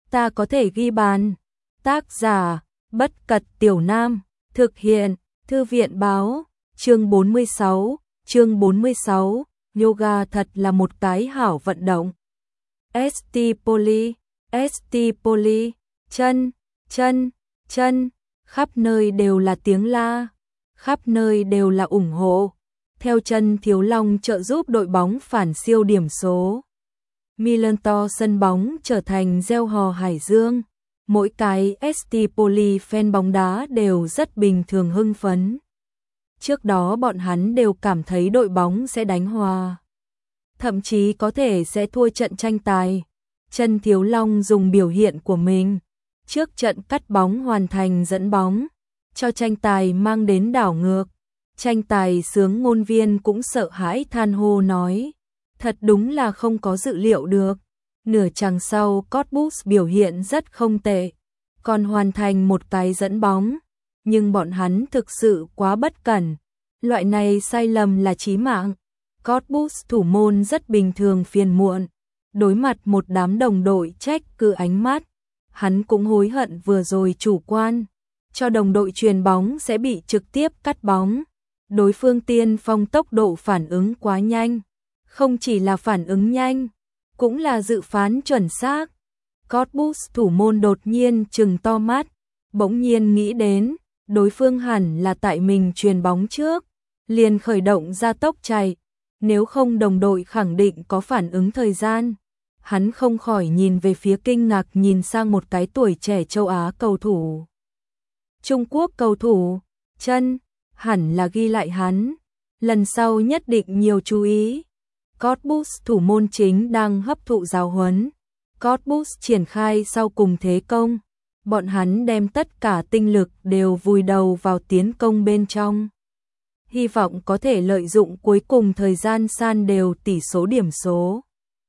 ta có thể ghi bàn. Tác giả, Bất Cật Tiểu Nam, thực hiện, Thư viện Báo, chương 46, yoga thật là một cái hảo vận động. ST Poly, chân, khắp nơi đều là tiếng la, khắp nơi đều là ủng hộ. Theo Chân Thiếu Long trợ giúp đội bóng phản siêu điểm số. Milanto sân bóng trở thành gieo hò Hải Dương. Mỗi cái ST Poly fan bóng đá đều rất bình thường hưng phấn. Trước đó bọn hắn đều cảm thấy đội bóng sẽ đánh hòa, thậm chí có thể sẽ thua trận tranh tài. Chân Thiếu Long dùng biểu hiện của mình trước trận cắt bóng hoàn thành dẫn bóng, cho tranh tài mang đến đảo ngược. Tranh tài sướng ngôn viên cũng sợ hãi than hô nói, thật đúng là không có dự liệu được. Nửa chặng sau Cottbus biểu hiện rất không tệ, còn hoàn thành một cái dẫn bóng, nhưng bọn hắn thực sự quá bất cẩn. Loại này sai lầm là chí mạng. Cottbus thủ môn rất bình thường phiền muộn, đối mặt một đám đồng đội trách cứ ánh mắt, hắn cũng hối hận vừa rồi chủ quan, cho đồng đội chuyền bóng sẽ bị trực tiếp cắt bóng. Đối phương tiên phong tốc độ phản ứng quá nhanh, không chỉ là phản ứng nhanh, cũng là dự phán chuẩn xác. Cottbus thủ môn đột nhiên trừng to mắt, bỗng nhiên nghĩ đến, đối phương hẳn là tại mình chuyền bóng trước, liền khởi động ra tốc chạy, nếu không đồng đội khẳng định có phản ứng thời gian. Hắn không khỏi nhìn về phía kinh ngạc nhìn sang một cái tuổi trẻ châu Á cầu thủ. Trung Quốc cầu thủ, Chân, hẳn là ghi lại hắn, lần sau nhất định nhiều chú ý. Cottbus thủ môn chính đang hấp thụ giáo huấn. Cottbus triển khai sau cùng thế công, bọn hắn đem tất cả tinh lực đều vùi đầu vào tiến công bên trong, hy vọng có thể lợi dụng cuối cùng thời gian san đều tỷ số điểm số.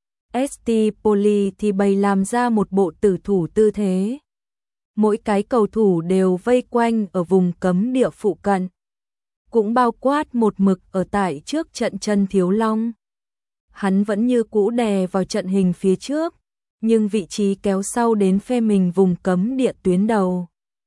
ST Poly thì bày làm ra một bộ tử thủ tư thế. Mỗi cái cầu thủ đều vây quanh ở vùng cấm địa phụ cận, cũng bao quát một mực ở tại trước trận Chân Thiếu Long. Hắn vẫn như cũ đè vào trận hình phía trước, nhưng vị trí kéo sau đến phe mình vùng cấm địa tuyến đầu,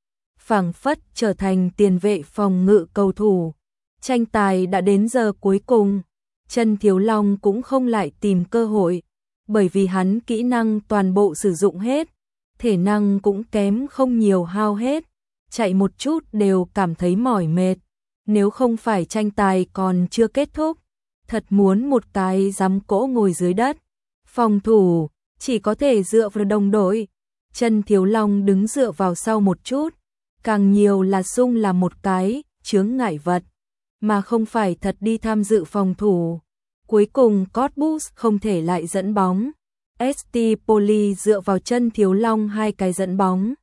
phảng phất trở thành tiền vệ phòng ngự cầu thủ. Tranh tài đã đến giờ cuối cùng, Chân Thiếu Long cũng không lại tìm cơ hội, bởi vì hắn kỹ năng toàn bộ sử dụng hết, thể năng cũng kém không nhiều hao hết, chạy một chút đều cảm thấy mỏi mệt. Nếu không phải tranh tài còn chưa kết thúc, thật muốn một cái giám cỗ ngồi dưới đất. Phòng thủ chỉ có thể dựa vào đồng đội. Chân Thiếu Long đứng dựa vào sau một chút, càng nhiều là sung là một cái chướng ngại vật, mà không phải thật đi tham dự phòng thủ. Cuối cùng Cottbus không thể lại dẫn bóng. ST Poly dựa vào Chân Thiếu Long hai cái dẫn bóng.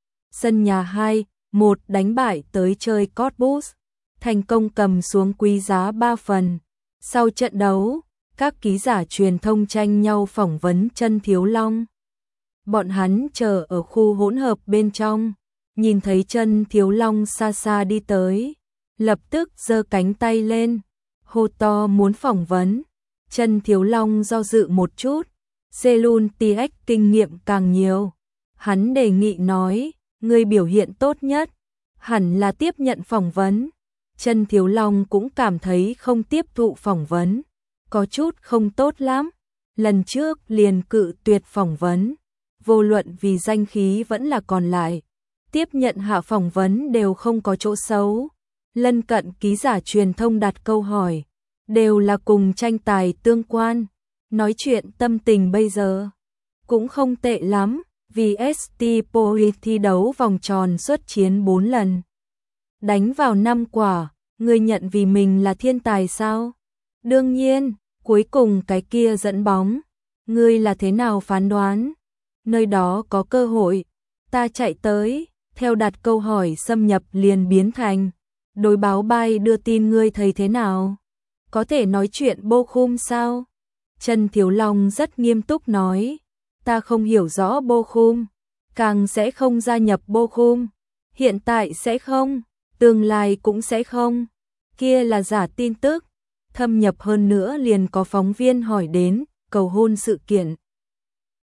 Sân nhà 2-1 đánh bại tới chơi Cottbus, thành công cầm xuống quý giá 3 phần. Sau trận đấu, các ký giả truyền thông tranh nhau phỏng vấn Chân Thiếu Long. Bọn hắn chờ ở khu hỗn hợp bên trong, nhìn thấy Chân Thiếu Long xa xa đi tới, lập tức giơ cánh tay lên, hô to muốn phỏng vấn. Chân Thiếu Long do dự một chút, Selun TX kinh nghiệm càng nhiều. Hắn đề nghị nói, người biểu hiện tốt nhất, hẳn là tiếp nhận phỏng vấn. Chân Thiếu Long cũng cảm thấy không tiếp thụ phỏng vấn, có chút không tốt lắm. Lần trước liền cự tuyệt phỏng vấn, vô luận vì danh khí vẫn là còn lại. Tiếp nhận hạ phỏng vấn đều không có chỗ xấu. Lân cận ký giả truyền thông đặt câu hỏi, đều là cùng tranh tài tương quan. Nói chuyện tâm tình bây giờ cũng không tệ lắm, vì ST Poly thi đấu vòng tròn xuất chiến 4 lần, đánh vào 5 quả, người nhận vì mình là thiên tài sao? Đương nhiên, cuối cùng cái kia dẫn bóng, ngươi là thế nào phán đoán? Nơi đó có cơ hội, ta chạy tới, theo đặt câu hỏi xâm nhập liền biến thành, đối báo bay đưa tin ngươi thấy thế nào? Có thể nói chuyện Bochum sao? Chân Thiếu Long rất nghiêm túc nói, ta không hiểu rõ Bochum, càng sẽ không gia nhập Bochum, hiện tại sẽ không, tương lai cũng sẽ không, kia là giả tin tức. Thâm nhập hơn nữa liền có phóng viên hỏi đến cầu hôn sự kiện.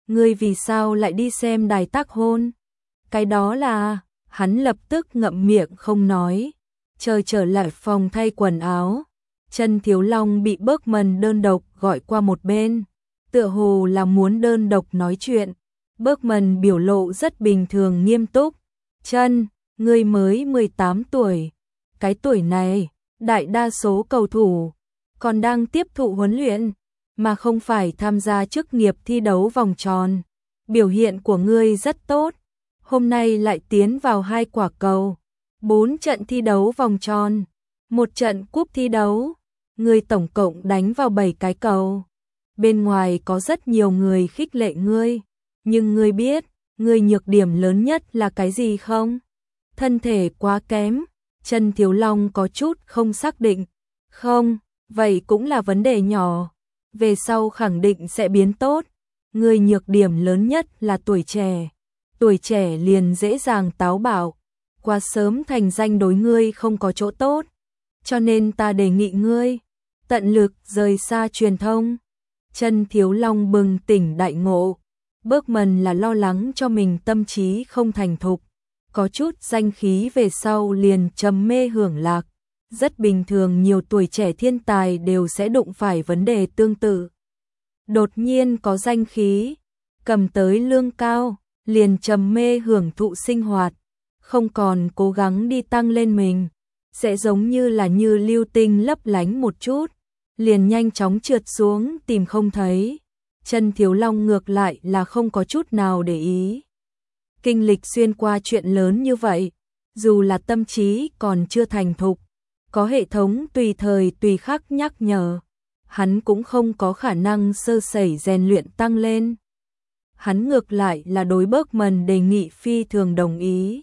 ngươi vì sao lại đi xem đài tác hôn? Cái đó là, hắn lập tức ngậm miệng không nói, chờ trở lại phòng thay quần áo. Chân Thiếu Long bị Bergman đơn độc gọi qua một bên, tựa hồ là muốn đơn độc nói chuyện. Bergman biểu lộ rất bình thường nghiêm túc. Chân, ngươi mới 18 tuổi. Cái tuổi này, đại đa số cầu thủ còn đang tiếp thụ huấn luyện, mà không phải tham gia chức nghiệp thi đấu vòng tròn. Biểu hiện của ngươi rất tốt. Hôm nay lại tiến vào 2 quả cầu, 4 trận thi đấu vòng tròn, 1 trận cúp thi đấu. Ngươi tổng cộng đánh vào 7 cái cầu. Bên ngoài có rất nhiều người khích lệ ngươi, nhưng ngươi biết, ngươi nhược điểm lớn nhất là cái gì không? Thân thể quá kém. Chân Thiếu Long có chút không xác định. Không, vậy cũng là vấn đề nhỏ. Về sau khẳng định sẽ biến tốt. Ngươi nhược điểm lớn nhất là tuổi trẻ. Tuổi trẻ liền dễ dàng táo bạo. Quá sớm thành danh đối ngươi không có chỗ tốt. Cho nên ta đề nghị ngươi tận lực rời xa truyền thông. Chân Thiếu Long bừng tỉnh đại ngộ. Bergman là lo lắng cho mình tâm trí không thành thục, có chút danh khí về sau liền trầm mê hưởng lạc. Rất bình thường, nhiều tuổi trẻ thiên tài đều sẽ đụng phải vấn đề tương tự. Đột nhiên có danh khí, cầm tới lương cao, liền trầm mê hưởng thụ sinh hoạt, không còn cố gắng đi tăng lên mình, sẽ giống như là như lưu tinh lấp lánh một chút, liền nhanh chóng trượt xuống tìm không thấy. Chân Thiếu Long ngược lại là không có chút nào để ý. Kinh lịch xuyên qua chuyện lớn như vậy, dù là tâm trí còn chưa thành thục, có hệ thống tùy thời tùy khắc nhắc nhở, hắn cũng không có khả năng sơ sẩy rèn luyện tăng lên. Hắn ngược lại là đối Bergman đề nghị phi thường đồng ý.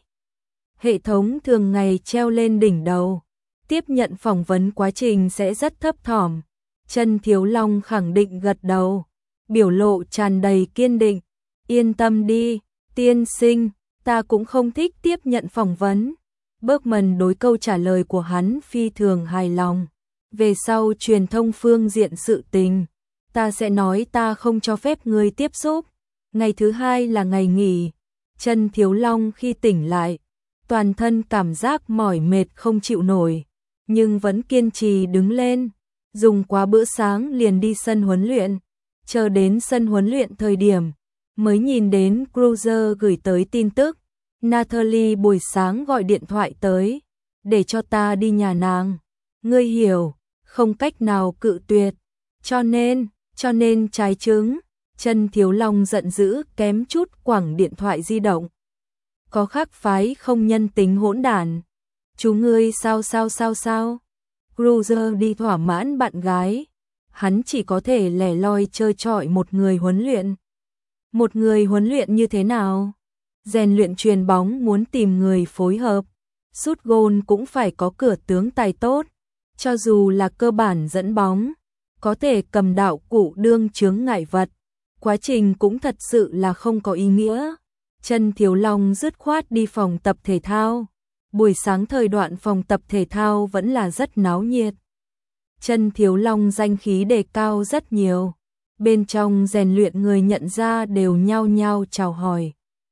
Hệ thống thường ngày treo lên đỉnh đầu, tiếp nhận phỏng vấn quá trình sẽ rất thấp thỏm. Chân Thiếu Long khẳng định gật đầu, biểu lộ tràn đầy kiên định. Yên tâm đi, tiên sinh, ta cũng không thích tiếp nhận phỏng vấn. Bergman đối câu trả lời của hắn phi thường hài lòng. Về sau truyền thông phương diện sự tình, ta sẽ nói ta không cho phép ngươi tiếp xúc. Ngày thứ 2 là ngày nghỉ. Chân Thiếu Long khi tỉnh lại, toàn thân cảm giác mỏi mệt không chịu nổi, nhưng vẫn kiên trì đứng lên, dùng quá bữa sáng liền đi sân huấn luyện. Chờ đến sân huấn luyện thời điểm, mới nhìn đến Cruiser gửi tới tin tức. Natalie buổi sáng gọi điện thoại tới, để cho ta đi nhà nàng. Ngươi hiểu, không cách nào cự tuyệt. Cho nên trái trứng. Chân Thiếu Long giận dữ kém chút quẳng điện thoại di động. Có khác phái không nhân tính hỗn đản. Chú ngươi sao? Cruiser đi thỏa mãn bạn gái. Hắn chỉ có thể lẻ loi chơi chọi một người huấn luyện. Một người huấn luyện như thế nào? Rèn luyện chuyền bóng muốn tìm người phối hợp. Sút gôn cũng phải có cửa tướng tài tốt. Cho dù là cơ bản dẫn bóng, có thể cầm đạo cụ đương chướng ngại vật. Quá trình cũng thật sự là không có ý nghĩa. Chân Thiếu Long dứt khoát đi phòng tập thể thao. Buổi sáng thời đoạn phòng tập thể thao vẫn là rất náo nhiệt. Chân Thiếu Long danh khí đề cao rất nhiều. Bên trong rèn luyện người nhận ra đều nhao nhao chào hỏi.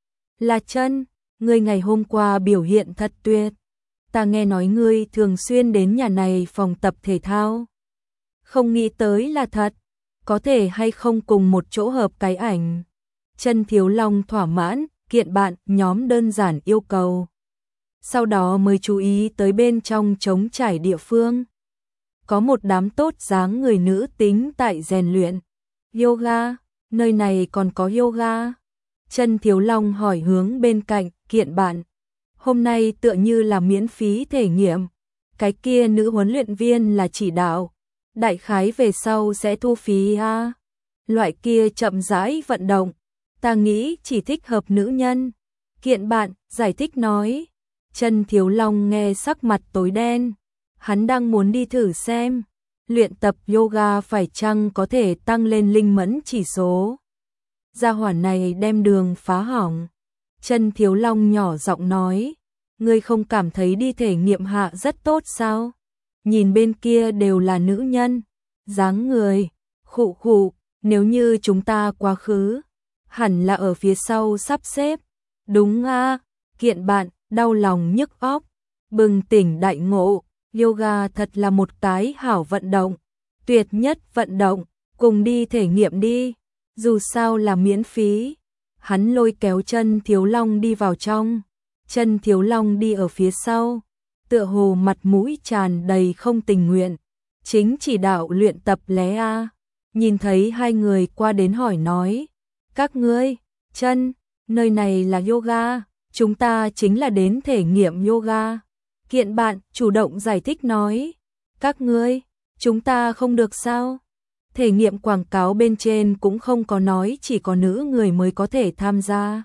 Là Chân, ngươi ngày hôm qua biểu hiện thật tuyệt. Ta nghe nói ngươi thường xuyên đến nhà này phòng tập thể thao. Không nghĩ tới là thật. Có thể hay không cùng một chỗ hợp cái ảnh. Chân Thiếu Long thỏa mãn, kiện bạn nhóm đơn giản yêu cầu. Sau đó mới chú ý tới bên trong trống trải địa phương. Có một đám tốt dáng người nữ tính tại rèn luyện. Yoga, nơi này còn có yoga. Chân Thiếu Long hỏi hướng bên cạnh, kiện bạn. Hôm nay tựa như là miễn phí thể nghiệm. Cái kia nữ huấn luyện viên là chỉ đạo. Đại khái về sau sẽ thu phí a. Loại kia chậm rãi vận động. Ta nghĩ chỉ thích hợp nữ nhân. Kiện bạn, giải thích nói. Chân Thiếu Long nghe sắc mặt tối đen. Hắn đang muốn đi thử xem. Luyện tập yoga phải chăng có thể tăng lên linh mẫn chỉ số. Gia hỏa này đem đường phá hỏng. Chân Thiếu Long nhỏ giọng nói. Ngươi không cảm thấy đi thể nghiệm hạ rất tốt sao? Nhìn bên kia đều là nữ nhân. Dáng người. Khụ khụ. Nếu như chúng ta quá khứ. hẳn là ở phía sau sắp xếp. Đúng a, Kiện bạn, đau lòng nhức óc, bừng tỉnh đại ngộ, yoga thật là một cái hảo vận động, tuyệt nhất vận động, cùng đi thể nghiệm đi, dù sao là miễn phí. Hắn lôi kéo Chân Thiếu Long đi vào trong, Chân Thiếu Long đi ở phía sau, tựa hồ mặt mũi tràn đầy không tình nguyện, chính chỉ đạo luyện tập lé a. Nhìn thấy hai người qua đến hỏi nói, các ngươi, Chân, nơi này là yoga, chúng ta chính là đến thể nghiệm yoga. Kiện bạn chủ động giải thích nói, các ngươi, chúng ta không được sao? Thể nghiệm quảng cáo bên trên cũng không có nói chỉ có nữ người mới có thể tham gia.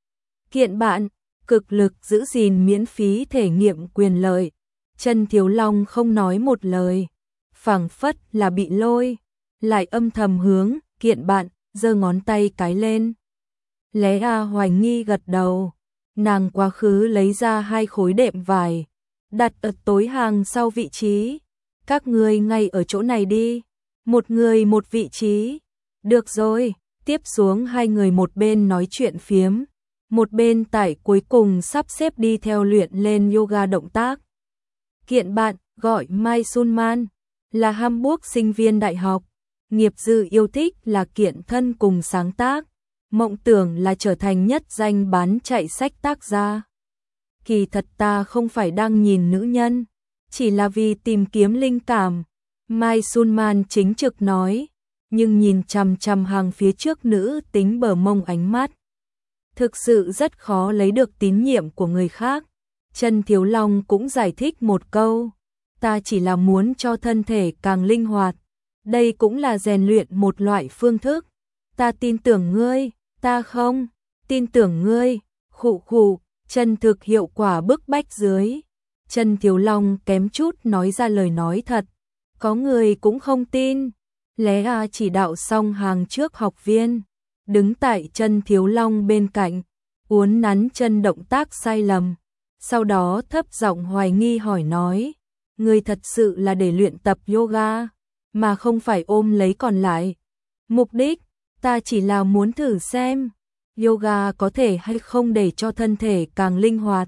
Kiện bạn, cực lực giữ gìn miễn phí thể nghiệm quyền lợi. Chân Thiếu Long không nói một lời, phảng phất là bị lôi, lại âm thầm hướng Kiện bạn giơ ngón tay cái lên. Lé A hoài nghi gật đầu, nàng quá khứ lấy ra 2 khối đệm vải, đặt ở tối hàng sau vị trí. Các ngươi ngay ở chỗ này đi, một người một vị trí. Được rồi, tiếp xuống hai người một bên nói chuyện phiếm, một bên tại cuối cùng sắp xếp đi theo luyện lên yoga động tác. Kiện bạn gọi Mai Sunman, là Hamburg sinh viên đại học, nghiệp dư yêu thích là kiện thân cùng sáng tác, mộng tưởng là trở thành nhất danh bán chạy sách tác gia. Kỳ thật ta không phải đang nhìn nữ nhân, chỉ là vì tìm kiếm linh cảm, Mai Sunman chính trực nói, nhưng nhìn chằm chằm hàng phía trước nữ tính bờ mông ánh mắt. Thực sự rất khó lấy được tín nhiệm của người khác. Chân Thiếu Long cũng giải thích một câu, ta chỉ là muốn cho thân thể càng linh hoạt, đây cũng là rèn luyện một loại phương thức. Ta tin tưởng ngươi, ta không tin tưởng ngươi, khụ khụ, chân thực hiệu quả bức bách dưới. Chân Thiếu Long kém chút nói ra lời nói thật, có người cũng không tin. Lé A chỉ đạo xong hàng trước học viên, đứng tại Chân Thiếu Long bên cạnh, uốn nắn chân động tác sai lầm, sau đó thấp giọng hoài nghi hỏi nói, ngươi thật sự là để luyện tập yoga, mà không phải ôm lấy còn lại. Mục đích, ta chỉ là muốn thử xem, yoga có thể hay không để cho thân thể càng linh hoạt.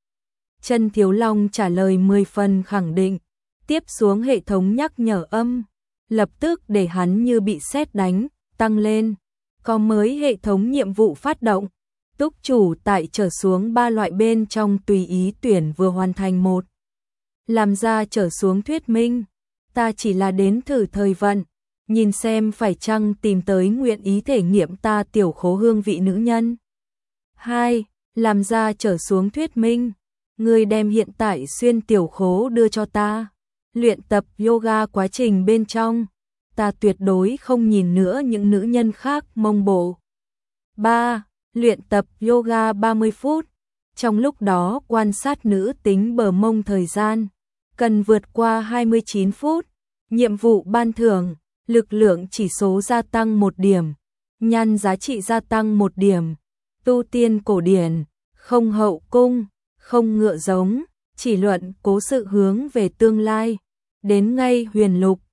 Chân Thiếu Long trả lời 10 phần khẳng định, tiếp xuống hệ thống nhắc nhở âm, lập tức để hắn như bị sét đánh, tăng lên. Có mới hệ thống nhiệm vụ phát động, túc chủ tại trở xuống 3 loại bên trong tùy ý tuyển vừa hoàn thành một. Làm ra trở xuống thuyết minh, ta chỉ là đến thử thời vận, nhìn xem phải chăng tìm tới nguyện ý thể nghiệm ta tiểu khố hương vị nữ nhân. 2. Làm ra trở xuống thuyết minh, ngươi đem hiện tại xuyên tiểu khố đưa cho ta. Luyện tập yoga quá trình bên trong, ta tuyệt đối không nhìn nữa những nữ nhân khác mông bộ. 3. Luyện tập yoga 30 phút, trong lúc đó quan sát nữ tính bờ mông thời gian, cần vượt qua 29 phút. Nhiệm vụ ban thưởng, lực lượng chỉ số gia tăng 1 điểm, nhan giá trị gia tăng 1 điểm, tu tiên cổ điển, không hậu cung, không ngựa giống, chỉ luận cố sự hướng về tương lai, đến ngay huyền lục.